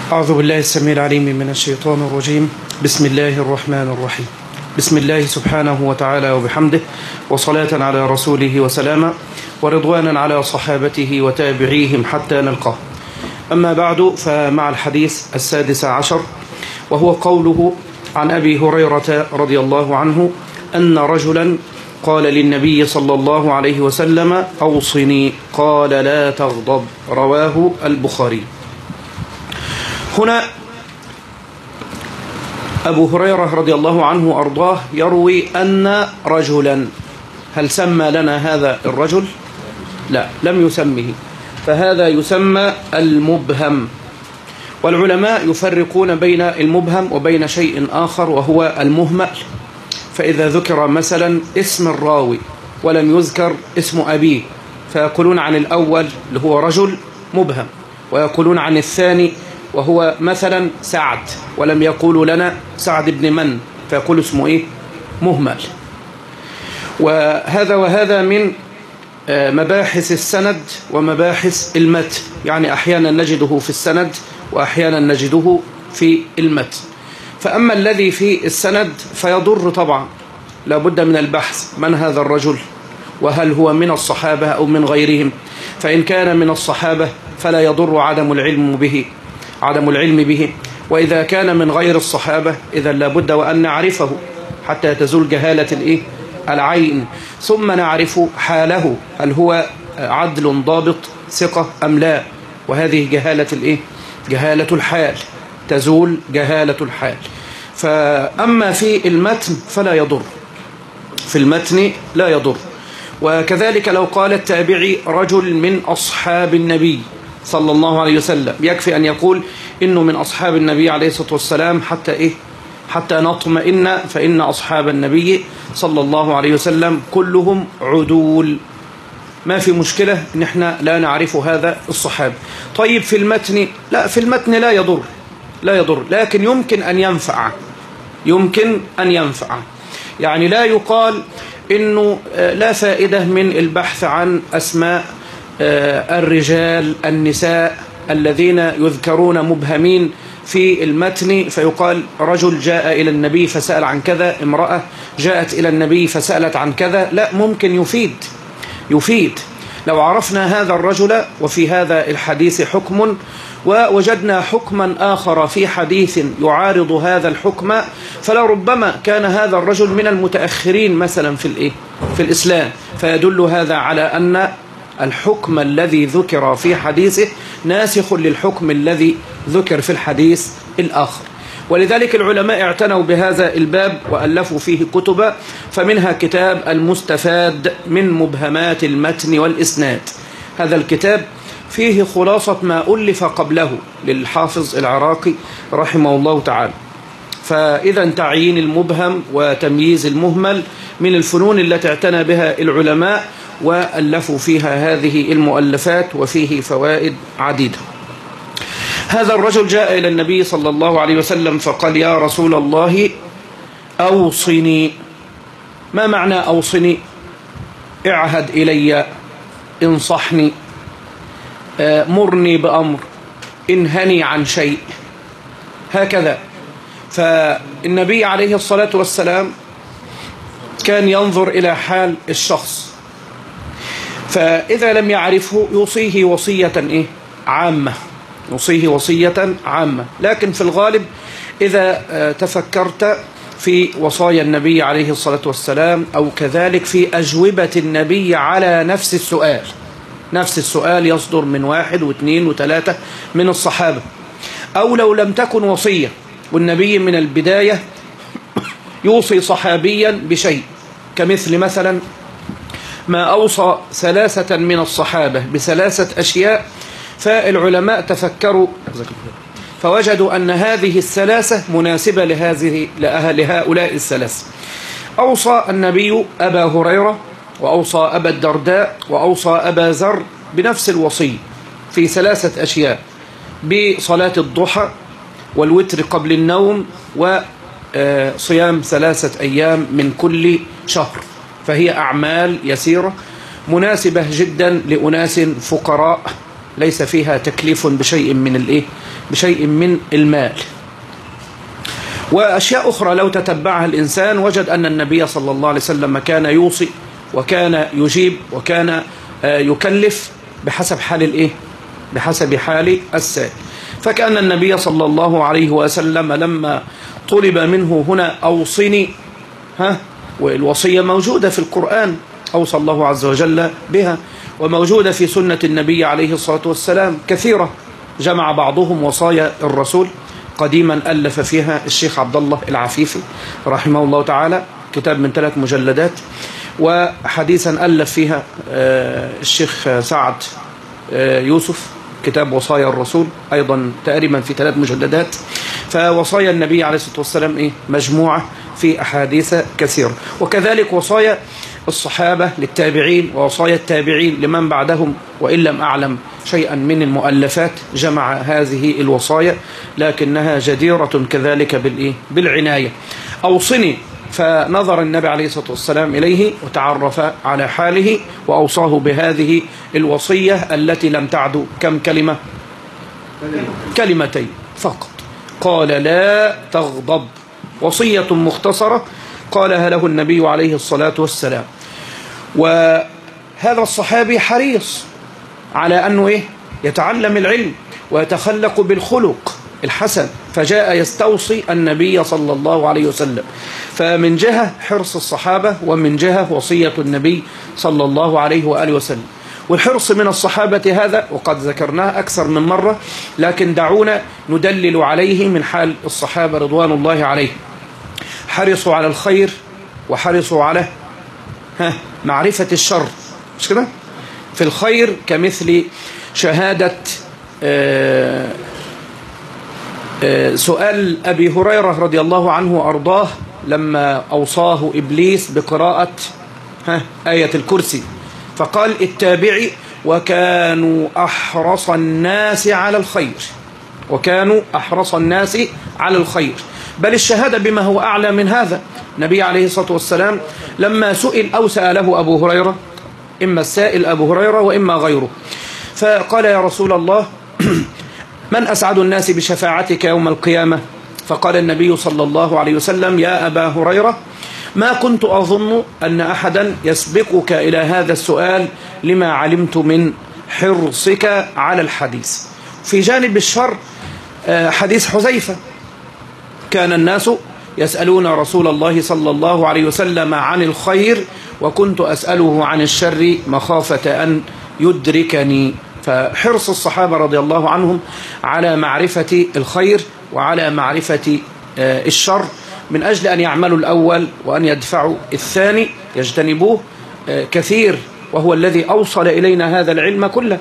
أعوذ بالله السميع العليم من الشيطان الرجيم. بسم الله الرحمن الرحيم. بسم الله سبحانه وتعالى وبحمده، وصلاة على رسوله وسلاما، ورضوانا على صحابته وتابعيهم حتى نلقاه. أما بعد، فمع الحديث السادس عشر، وهو قوله عن أبي هريرة رضي الله عنه أن رجلا قال للنبي صلى الله عليه وسلم: أوصني، قال: لا تغضب. رواه البخاري. هنا أبو هريرة رضي الله عنه وأرضاه يروي أن رجلا، هل سمى لنا هذا الرجل؟ لا، لم يسمه، فهذا يسمى المبهم. والعلماء يفرقون بين المبهم وبين شيء آخر وهو المهمل. فإذا ذكر مثلا اسم الراوي ولم يذكر اسم أبيه، فيقولون عن الأول اللي هو رجل مبهم، ويقولون عن الثاني وهو مثلا سعد ولم يقولوا لنا سعد بن من، فيقول اسمه إيه؟ مهمل. وهذا من مباحث السند ومباحث المتن، يعني أحيانا نجده في السند وأحيانا نجده في المتن. فأما الذي في السند فيضر طبعا، لابد من البحث: من هذا الرجل؟ وهل هو من الصحابة أو من غيرهم؟ فإن كان من الصحابة فلا يضر عدم العلم به، وإذا كان من غير الصحابة إذا لابد وأن نعرفه حتى تزول جهالة العين، ثم نعرف حاله، هل هو عدل ضابط ثقة أم لا. وهذه جهالة الحال، تزول جهالة الحال. فأما في المتن فلا يضر، في المتن لا يضر. وكذلك لو قال التابعي رجل من أصحاب النبي صلى الله عليه وسلم، يكفي أن يقول إنه من أصحاب النبي عليه الصلاة والسلام حتى نطمئن، فإن أصحاب النبي صلى الله عليه وسلم كلهم عدول. ما في مشكلة إن احنا لا نعرف هذا الصحابي. طيب في المتن لا، في المتن لا يضر، لكن يمكن أن ينفع. يعني لا يقال إنه لا فائدة من البحث عن أسماء الرجال النساء الذين يذكرون مبهمين في المتن، فيقال رجل جاء إلى النبي فسأل عن كذا، امرأة جاءت إلى النبي فسألت عن كذا. لا، ممكن يفيد لو عرفنا هذا الرجل وفي هذا الحديث حكم، ووجدنا حكما آخر في حديث يعارض هذا الحكم، فلربما كان هذا الرجل من المتأخرين مثلا في الإسلام، فيدل هذا على أن الحكم الذي ذكر في حديثه ناسخ للحكم الذي ذكر في الحديث الآخر. ولذلك العلماء اعتنوا بهذا الباب وألفوا فيه كتب، فمنها كتاب المستفاد من مبهمات المتن والإسناد. هذا الكتاب فيه خلاصة ما ألف قبله للحافظ العراقي رحمه الله تعالى. فإذا تعيين المبهم وتمييز المهمل من الفنون التي اعتنى بها العلماء، وألفوا فيها هذه المؤلفات، وفيه فوائد عديدة. هذا الرجل جاء إلى النبي صلى الله عليه وسلم فقال: يا رسول الله، أوصني. ما معنى أوصني؟ اعهد إلي، انصحني، مرني بأمر، انهني عن شيء، هكذا. فالنبي عليه الصلاة والسلام كان ينظر إلى حال الشخص، فإذا لم يعرفه يوصيه وصية عامة. لكن في الغالب إذا تفكرت في وصايا النبي عليه الصلاة والسلام، أو كذلك في أجوبة النبي على نفس السؤال يصدر من 1 و2 و3 من الصحابة، أو لو لم تكن وصية والنبي من البداية يوصي صحابيا بشيء، كمثل مثلا ما أوصى 3 من الصحابة ب3 أشياء، فالعلماء تفكروا فوجدوا أن هذه ال3 مناسبة لهؤلاء ال3. أوصى النبي أبا هريرة، وأوصى أبا الدرداء، وأوصى أبا ذر بنفس الوصية في 3 أشياء: بصلاة الضحى، والوتر قبل النوم، وصيام 3 أيام من كل شهر. فهي أعمال يسيرة مناسبة جدا لأناس فقراء ليس فيها تكليف بشيء من بشيء من المال. وأشياء أخرى لو تتبعها الإنسان وجد أن النبي صلى الله عليه وسلم كان يوصي وكان يجيب وكان يكلف بحسب حال بحسب حال السائل. فكأن النبي صلى الله عليه وسلم لما طلب منه هنا أوصني، والوصية موجودة في القرآن أوصى الله عز وجل بها، وموجودة في سنة النبي عليه الصلاة والسلام كثيرة، جمع بعضهم وصايا الرسول. قديما ألف فيها الشيخ عبد الله العفيفي رحمه الله تعالى كتاب من 3 مجلدات، وحديثا ألف فيها الشيخ سعد يوسف كتاب وصايا الرسول أيضا تقريبا في 3 مجلدات. فوصايا النبي عليه الصلاة والسلام مجموعة في أحاديث كثيرة، وكذلك وصايا الصحابة للتابعين ووصايا التابعين لمن بعدهم، وإن لم أعلم شيئا من المؤلفات جمع هذه الوصايا، لكنها جديرة كذلك بالعناية. أوصني، فنظر النبي عليه الصلاة والسلام إليه وتعرف على حاله وأوصاه بهذه الوصية التي لم تعد كم كلمة؟ كلمتين فقط. قال لا تغضب، وصية مختصرة قالها له النبي عليه الصلاة والسلام. وهذا الصحابي حريص على أنه يتعلم العلم ويتخلق بالخلق الحسن، فجاء يستوصي النبي صلى الله عليه وسلم. فمن جهة حرص الصحابة، ومن جهة وصية النبي صلى الله عليه وآله وسلم. والحرص من الصحابة هذا وقد ذكرناه أكثر من مرة، لكن دعونا ندلل عليه من حال الصحابة رضوان الله عليهم. حرصوا على الخير وحرصوا على معرفة الشر، مش كده؟ في الخير كمثل شهادة سؤال أبي هريرة رضي الله عنه وأرضاه لما أوصاه إبليس بقراءة آية الكرسي، فقال التابعي وكانوا أحرص الناس على الخير، وكانوا أحرص الناس على الخير. بل الشهادة بما هو أعلى من هذا، النبي عليه الصلاة والسلام لما سئل أو سأله أبو هريرة، إما السائل أبو هريرة وإما غيره، فقال يا رسول الله من أسعد الناس بشفاعتك يوم القيامة؟ فقال النبي صلى الله عليه وسلم يا أبا هريرة ما كنت أظن أن أحدا يسبقك إلى هذا السؤال لما علمت من حرصك على الحديث. في جانب الشر حديث حذيفة، كان الناس يسألون رسول الله صلى الله عليه وسلم عن الخير وكنت أسأله عن الشر مخافة أن يدركني. فحرص الصحابة رضي الله عنهم على معرفة الخير وعلى معرفة الشر من أجل أن يعملوا الأول وأن يدفعوا الثاني يجتنبوه كثير، وهو الذي أوصل إلينا هذا العلم كله.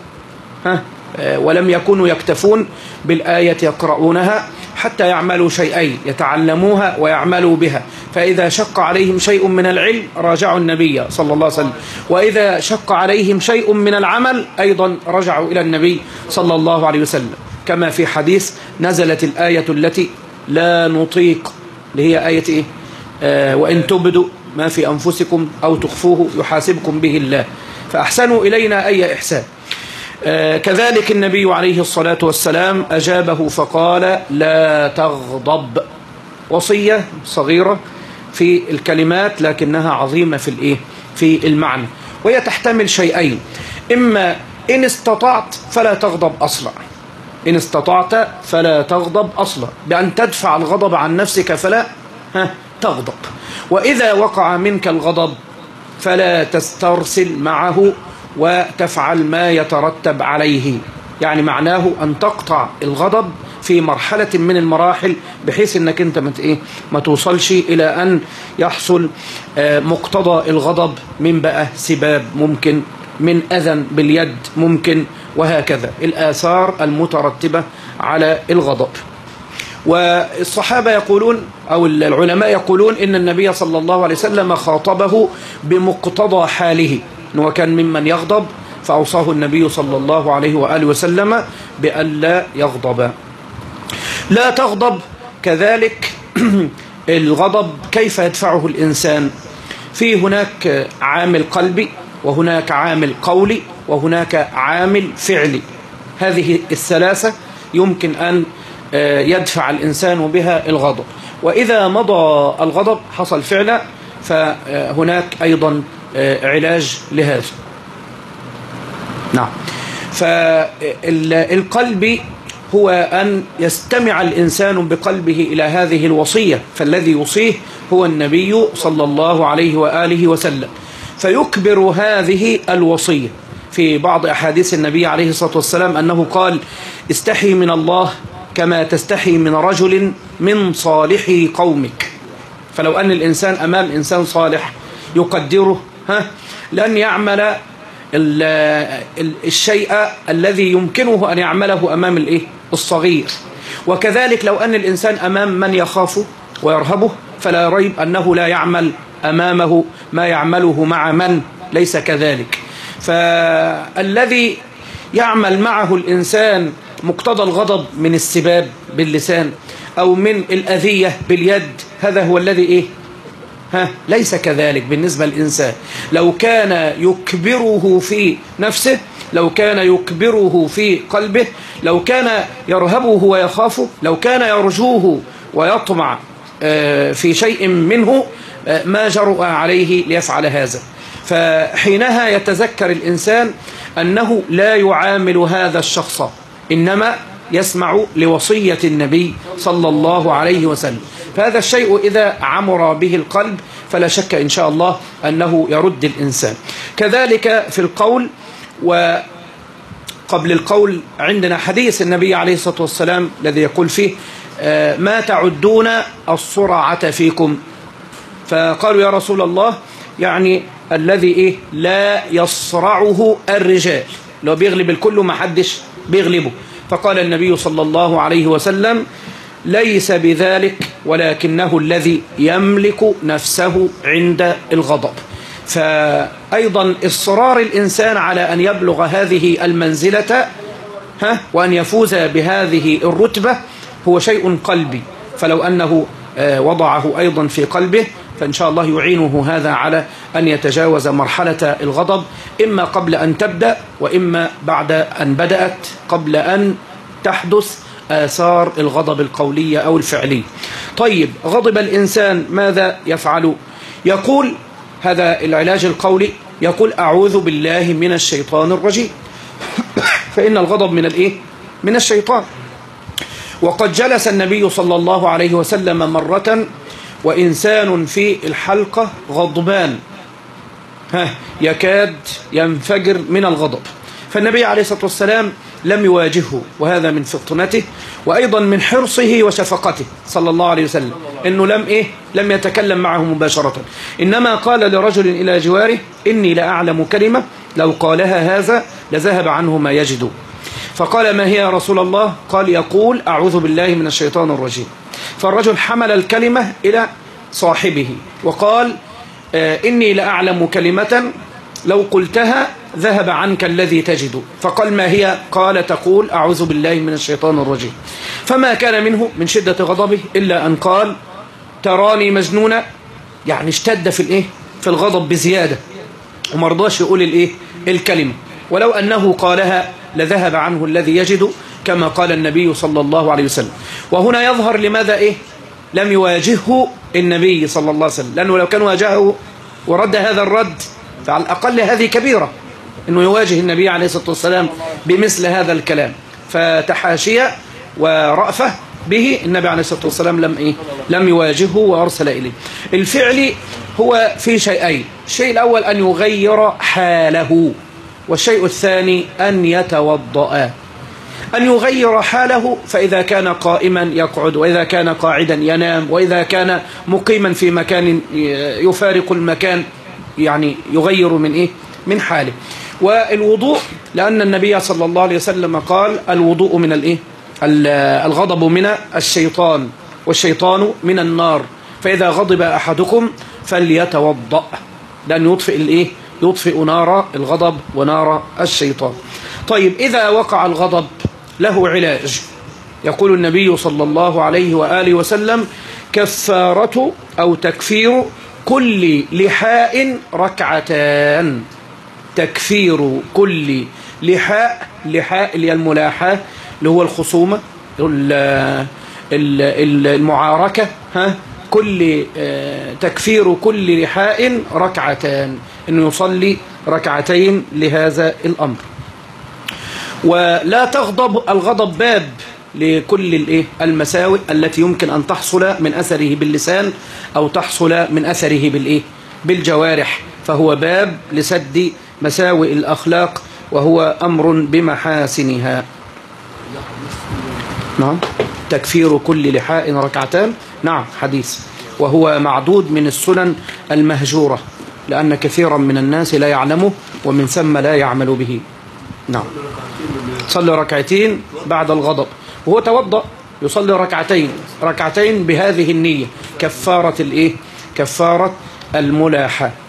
ولم يكونوا يكتفون بالآية يقرؤونها حتى يعملوا شيئين، يتعلموها ويعملوا بها، فإذا شق عليهم شيء من العلم راجعوا النبي صلى الله عليه وسلم، وإذا شق عليهم شيء من العمل أيضا رجعوا إلى النبي صلى الله عليه وسلم. كما في حديث نزلت الآية التي لا نطيق، اللي هي آية وإن تبدوا ما في أنفسكم أو تخفوه يحاسبكم به الله، فأحسنوا إلينا أي إحسان. كذلك النبي عليه الصلاة والسلام أجابه فقال لا تغضب، وصية صغيرة في الكلمات لكنها عظيمة في المعنى، وهي تحتمل شيئين: إما إن استطعت فلا تغضب أصلا، إن استطعت فلا تغضب أصلا، بأن تدفع الغضب عن نفسك فلا تغضب، وإذا وقع منك الغضب فلا تسترسل معه وتفعل ما يترتب عليه. يعني معناه أن تقطع الغضب في مرحلة من المراحل، بحيث أنك أنت ما توصلش إلى أن يحصل مقتضى الغضب من بقى سباب ممكن، من أذى باليد ممكن، وهكذا الآثار المترتبة على الغضب. والصحابة يقولون أو العلماء يقولون إن النبي صلى الله عليه وسلم خاطبه بمقتضى حاله، وكان ممن يغضب، فأوصاه النبي صلى الله عليه وآله وسلم بألا يغضب. لا تغضب كذلك الغضب كيف يدفعه الإنسان؟ في هناك عامل قلبي، وهناك عامل قولي، وهناك عامل فعلي. هذه الثلاثة يمكن أن يدفع الإنسان بها الغضب. وإذا مضى الغضب حصل فعلا، فهناك أيضا علاج لهذا. نعم. فالقلب هو أن يستمع الإنسان بقلبه إلى هذه الوصية، فالذي يوصيه هو النبي صلى الله عليه وآله وسلم، فيكبر هذه الوصية. في بعض أحاديث النبي عليه الصلاة والسلام أنه قال: استحي من الله كما تستحي من رجل من صالح قومك. فلو أن الإنسان أمام إنسان صالح يقدره لن يعمل الشيء الذي يمكنه أن يعمله أمام الصغير. وكذلك لو أن الإنسان أمام من يخافه ويرهبه فلا ريب أنه لا يعمل أمامه ما يعمله مع من ليس كذلك. فالذي يعمل معه الإنسان مقتضى الغضب من السباب باللسان أو من الأذية باليد، هذا هو الذي ليس كذلك بالنسبة للإنسان. لو كان يكبره في نفسه، لو كان يكبره في قلبه، لو كان يرهبه ويخافه، لو كان يرجوه ويطمع في شيء منه، ما جرؤ عليه ليفعل هذا. فحينها يتذكر الإنسان أنه لا يعامل هذا الشخص، إنما يسمع لوصية النبي صلى الله عليه وسلم. فهذا الشيء إذا عمر به القلب فلا شك إن شاء الله أنه يرد الإنسان. كذلك في القول، وقبل القول عندنا حديث النبي عليه الصلاة والسلام الذي يقول فيه: ما تعدون الصرعة فيكم؟ فقالوا: يا رسول الله، يعني الذي لا يصرعه الرجال، لو بيغلب الكل ما حدش بيغلبه. فقال النبي صلى الله عليه وسلم: ليس بذلك، ولكنه الذي يملك نفسه عند الغضب. فأيضا إصرار الإنسان على أن يبلغ هذه المنزلة وأن يفوز بهذه الرتبة هو شيء قلبي، فلو أنه وضعه أيضا في قلبه فإن شاء الله يعينه هذا على أن يتجاوز مرحلة الغضب، إما قبل أن تبدأ وإما بعد أن بدأت، قبل أن تحدث آثار الغضب القولية أو الفعلية. طيب، غضب الإنسان ماذا يفعل؟ يقول هذا العلاج القولي، يقول: أعوذ بالله من الشيطان الرجيم. فإن الغضب من الشيطان. وقد جلس النبي صلى الله عليه وسلم مرة وإنسان في الحلقة غضبان يكاد ينفجر من الغضب، فالنبي عليه الصلاة والسلام لم يواجهه، وهذا من فطنته وأيضا من حرصه وشفقته صلى الله عليه وسلم، إنه لم يتكلم معه مباشرة، إنما قال لرجل إلى جواره: إني لأعلم كلمة لو قالها هذا لذهب عنه ما يجد. فقال: ما هي يا رسول الله؟ قال: يقول: أعوذ بالله من الشيطان الرجيم. فالرجل حمل الكلمة إلى صاحبه وقال: إني لأعلم كلمة لو قلتها ذهب عنك الذي تجد. فقال: ما هي؟ قال: تقول: أعوذ بالله من الشيطان الرجيم. فما كان منه من شدة غضبه إلا أن قال: تراني مجنونة، يعني اشتد في الغضب بزيادة ومرضاش يقول الكلمة، ولو أنه قالها لذهب عنه الذي يجد، كما قال النبي صلى الله عليه وسلم. وهنا يظهر لماذا لم يواجهه النبي صلى الله عليه وسلم، لأنه لو كان واجهه ورد هذا الرد فعلى الأقل هذه كبيرة، أنه يواجه النبي عليه الصلاة والسلام بمثل هذا الكلام. فتحاشية ورأفة به النبي عليه الصلاة والسلام لم يواجهه وأرسل إليه. الفعل هو في شيئين: الشيء الأول أن يغير حاله، والشيء الثاني أن يتوضأ. أن يغير حاله، فإذا كان قائما يقعد، وإذا كان قاعدا ينام، وإذا كان مقيما في مكان يفارق المكان يعني يغير من حاله. والوضوء، لأن النبي صلى الله عليه وسلم قال: الوضوء من الغضب من الشيطان، والشيطان من النار، فإذا غضب أحدكم فليتوضأ، لأن يطفئ نار الغضب ونار الشيطان. طيب، إذا وقع الغضب له علاج. يقول النبي صلى الله عليه وآله وسلم: كفارة أو تكفير كل لحاء ركعتان. تكفير كل لحاء اللي هي الملاحاة اللي هو الخصومة المعاركة كل تكفير كل لحاء ركعتان، إنه يصلي ركعتين لهذا الأمر. ولا تغضب، الغضب باب لكل المساوئ التي يمكن أن تحصل من أثره باللسان أو تحصل من أثره بالجوارح، فهو باب لسد مساوئ الأخلاق، وهو أمر بمحاسنها. نعم، تكفير كل لحاء ركعتان، نعم حديث، وهو معدود من السنن المهجورة، لأن كثيرا من الناس لا يعلمه ومن ثم لا يعمل به. نعم، صلي ركعتين بعد الغضب، وهو توضأ يصلي ركعتين بهذه النية كفارة كفارة الملاحة.